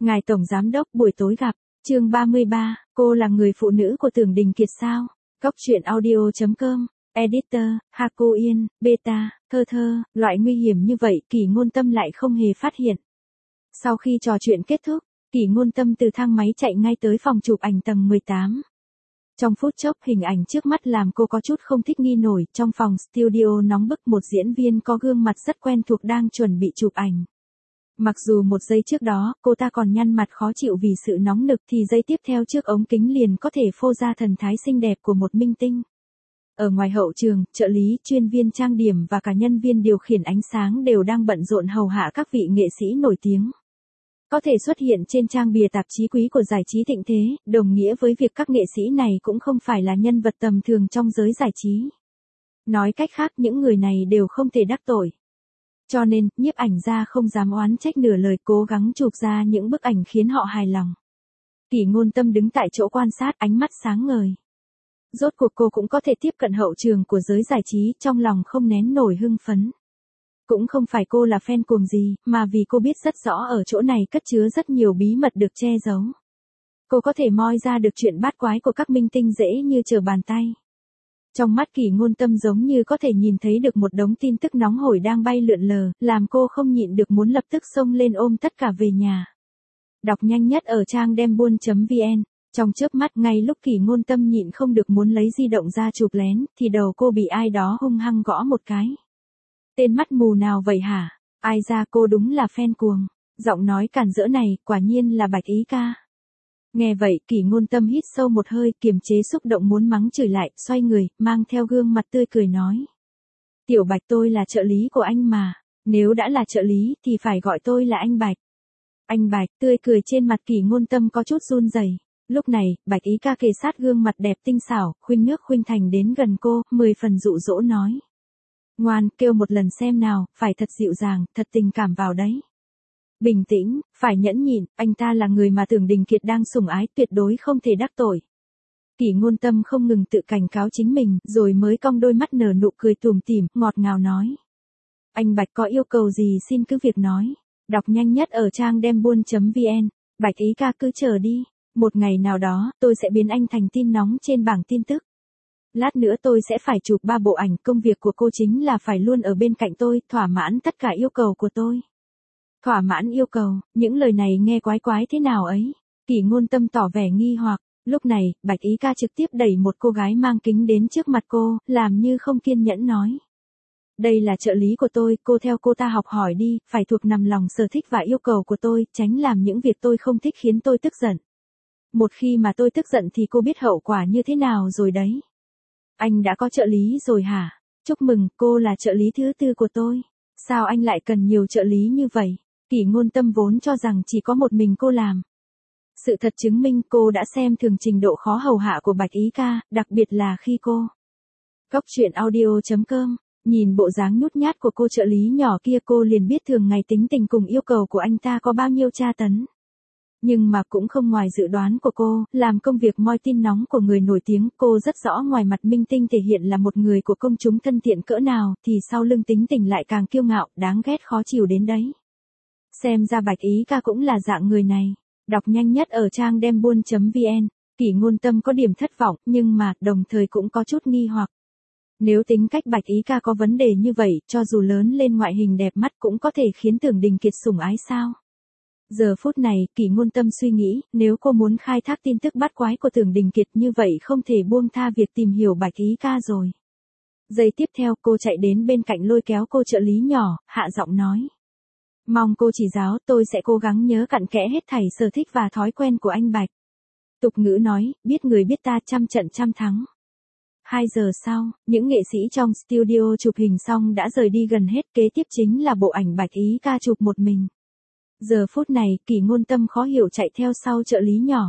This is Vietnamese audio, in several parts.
Ngài Tổng Giám Đốc buổi tối gặp, chương 33, cô là người phụ nữ của Tưởng Đình Kiệt sao? Góc truyện audio.com, editor, Haco Yên, beta, thơ, loại nguy hiểm như vậy Kỷ Ngôn Tâm lại không hề phát hiện. Sau khi trò chuyện kết thúc, Kỷ Ngôn Tâm từ thang máy chạy ngay tới phòng chụp ảnh tầng 18. Trong phút chốc hình ảnh trước mắt làm cô có chút không thích nghi nổi, trong phòng studio nóng bức một diễn viên có gương mặt rất quen thuộc đang chuẩn bị chụp ảnh. Mặc dù một giây trước đó, cô ta còn nhăn mặt khó chịu vì sự nóng nực thì giây tiếp theo trước ống kính liền có thể phô ra thần thái xinh đẹp của một minh tinh. Ở ngoài hậu trường, trợ lý, chuyên viên trang điểm và cả nhân viên điều khiển ánh sáng đều đang bận rộn hầu hạ các vị nghệ sĩ nổi tiếng. Có thể xuất hiện trên trang bìa tạp chí quý của giải trí thịnh thế, đồng nghĩa với việc các nghệ sĩ này cũng không phải là nhân vật tầm thường trong giới giải trí. Nói cách khác những người này đều không thể đắc tội. Cho nên, nhiếp ảnh gia không dám oán trách nửa lời, cố gắng chụp ra những bức ảnh khiến họ hài lòng. Kỷ Ngôn Tâm đứng tại chỗ quan sát, ánh mắt sáng ngời. Rốt cuộc cô cũng có thể tiếp cận hậu trường của giới giải trí, trong lòng không nén nổi hưng phấn. Cũng không phải cô là fan cuồng gì, mà vì cô biết rất rõ ở chỗ này cất chứa rất nhiều bí mật được che giấu. Cô có thể moi ra được chuyện bát quái của các minh tinh dễ như trở bàn tay. Trong mắt Kỷ Ngôn Tâm giống như có thể nhìn thấy được một đống tin tức nóng hổi đang bay lượn lờ, làm cô không nhịn được muốn lập tức xông lên ôm tất cả về nhà. Đọc nhanh nhất ở trang dembuôn.vn. Trong chớp mắt ngay lúc Kỷ Ngôn Tâm nhịn không được muốn lấy di động ra chụp lén, thì đầu cô bị ai đó hung hăng gõ một cái. Tên mắt mù nào vậy hả? Ai ra cô đúng là fan cuồng. Giọng nói cản rỡ này, quả nhiên là Bạch Ý Ca. Nghe vậy, Kỷ Ngôn Tâm hít sâu một hơi, kiềm chế xúc động muốn mắng chửi lại, xoay người, mang theo gương mặt tươi cười nói. Tiểu Bạch, tôi là trợ lý của anh mà. Nếu đã là trợ lý, thì phải gọi tôi là anh Bạch. Anh Bạch, tươi cười trên mặt Kỷ Ngôn Tâm có chút run rẩy. Lúc này, Bạch Ý Ca kề sát gương mặt đẹp tinh xảo, khuynh nước khuynh thành đến gần cô, 10 phần dụ dỗ nói. Ngoan, kêu một lần xem nào, phải thật dịu dàng, thật tình cảm vào đấy. Bình tĩnh, phải nhẫn nhịn, anh ta là người mà Tưởng Đình Kiệt đang sủng ái, tuyệt đối không thể đắc tội. Kỷ Ngôn Tâm không ngừng tự cảnh cáo chính mình, rồi mới cong đôi mắt nở nụ cười tủm tỉm, ngọt ngào nói. Anh Bạch có yêu cầu gì xin cứ việc nói. Đọc nhanh nhất ở trang dembuôn.vn. Bạch Ý Ca cứ chờ đi. Một ngày nào đó, tôi sẽ biến anh thành tin nóng trên bảng tin tức. Lát nữa tôi sẽ phải chụp 3 bộ ảnh, công việc của cô chính là phải luôn ở bên cạnh tôi, thỏa mãn tất cả yêu cầu của tôi. Thỏa mãn yêu cầu, những lời này nghe quái quái thế nào ấy? Kỷ Ngôn Tâm tỏ vẻ nghi hoặc, lúc này, Bạch Ý Ca trực tiếp đẩy một cô gái mang kính đến trước mặt cô, làm như không kiên nhẫn nói. Đây là trợ lý của tôi, cô theo cô ta học hỏi đi, phải thuộc nằm lòng sở thích và yêu cầu của tôi, tránh làm những việc tôi không thích khiến tôi tức giận. Một khi mà tôi tức giận thì cô biết hậu quả như thế nào rồi đấy. Anh đã có trợ lý rồi hả? Chúc mừng, cô là trợ lý thứ 4 của tôi. Sao anh lại cần nhiều trợ lý như vậy? Kỷ Ngôn Tâm vốn cho rằng chỉ có một mình cô làm. Sự thật chứng minh cô đã xem thường trình độ khó hầu hạ của Bạch Ý Ca, đặc biệt là khi cô. Góc truyện audio.com. Nhìn bộ dáng nhút nhát của cô trợ lý nhỏ kia cô liền biết thường ngày tính tình cùng yêu cầu của anh ta có bao nhiêu tra tấn. Nhưng mà cũng không ngoài dự đoán của cô, làm công việc moi tin nóng của người nổi tiếng, cô rất rõ ngoài mặt minh tinh thể hiện là một người của công chúng thân thiện cỡ nào, thì sau lưng tính tình lại càng kiêu ngạo, đáng ghét khó chịu đến đấy. Xem ra Bạch Ý Ca cũng là dạng người này. Đọc nhanh nhất ở trang dembuôn.vn. Kỷ Ngôn Tâm có điểm thất vọng, nhưng mà, đồng thời cũng có chút nghi hoặc. Nếu tính cách Bạch Ý Ca có vấn đề như vậy, cho dù lớn lên ngoại hình đẹp mắt cũng có thể khiến Tưởng Đình Kiệt sủng ái sao? Giờ phút này, Kỷ Ngôn Tâm suy nghĩ, nếu cô muốn khai thác tin tức bát quái của Tưởng Đình Kiệt như vậy không thể buông tha việc tìm hiểu Bạch Ý Ca rồi. Giây tiếp theo cô chạy đến bên cạnh lôi kéo cô trợ lý nhỏ, hạ giọng nói. Mong cô chỉ giáo, tôi sẽ cố gắng nhớ cặn kẽ hết thảy sở thích và thói quen của anh Bạch. Tục ngữ nói, biết người biết ta trăm trận trăm thắng. 2 giờ sau, những nghệ sĩ trong studio chụp hình xong đã rời đi gần hết, kế tiếp chính là bộ ảnh Bạch Ý Ca chụp một mình. Giờ phút này, Kỷ Ngôn Tâm khó hiểu chạy theo sau trợ lý nhỏ.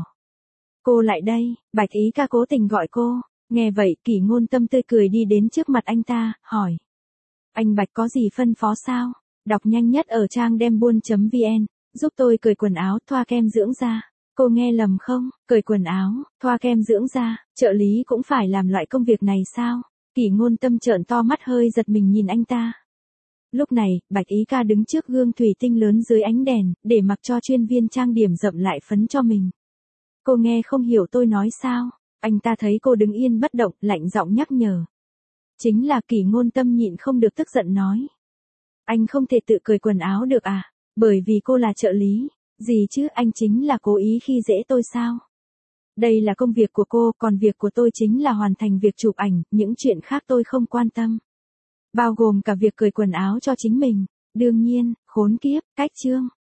Cô lại đây, Bạch Ý Ca cố tình gọi cô. Nghe vậy, Kỷ Ngôn Tâm tươi cười đi đến trước mặt anh ta, hỏi. Anh Bạch có gì phân phó sao? Đọc nhanh nhất ở trang dembuôn.vn. Giúp tôi cởi quần áo, thoa kem dưỡng da. Cô nghe lầm không? Cởi quần áo, thoa kem dưỡng da, trợ lý cũng phải làm loại công việc này sao? Kỷ Ngôn Tâm trợn to mắt hơi giật mình nhìn anh ta. Lúc này, Bạch Ý ca đứng trước gương thủy tinh lớn dưới ánh đèn, để mặc cho chuyên viên trang điểm rậm lại phấn cho mình. Cô nghe không hiểu tôi nói sao? Anh ta thấy cô đứng yên bất động, lạnh giọng nhắc nhở. Chính là Kỷ Ngôn Tâm nhịn không được tức giận nói. Anh không thể tự cởi quần áo được à? Bởi vì cô là trợ lý. Gì chứ, anh chính là cố ý khi dễ tôi sao? Đây là công việc của cô, còn việc của tôi chính là hoàn thành việc chụp ảnh, những chuyện khác tôi không quan tâm. Bao gồm cả việc cởi quần áo cho chính mình. Đương nhiên, khốn kiếp, cách chương.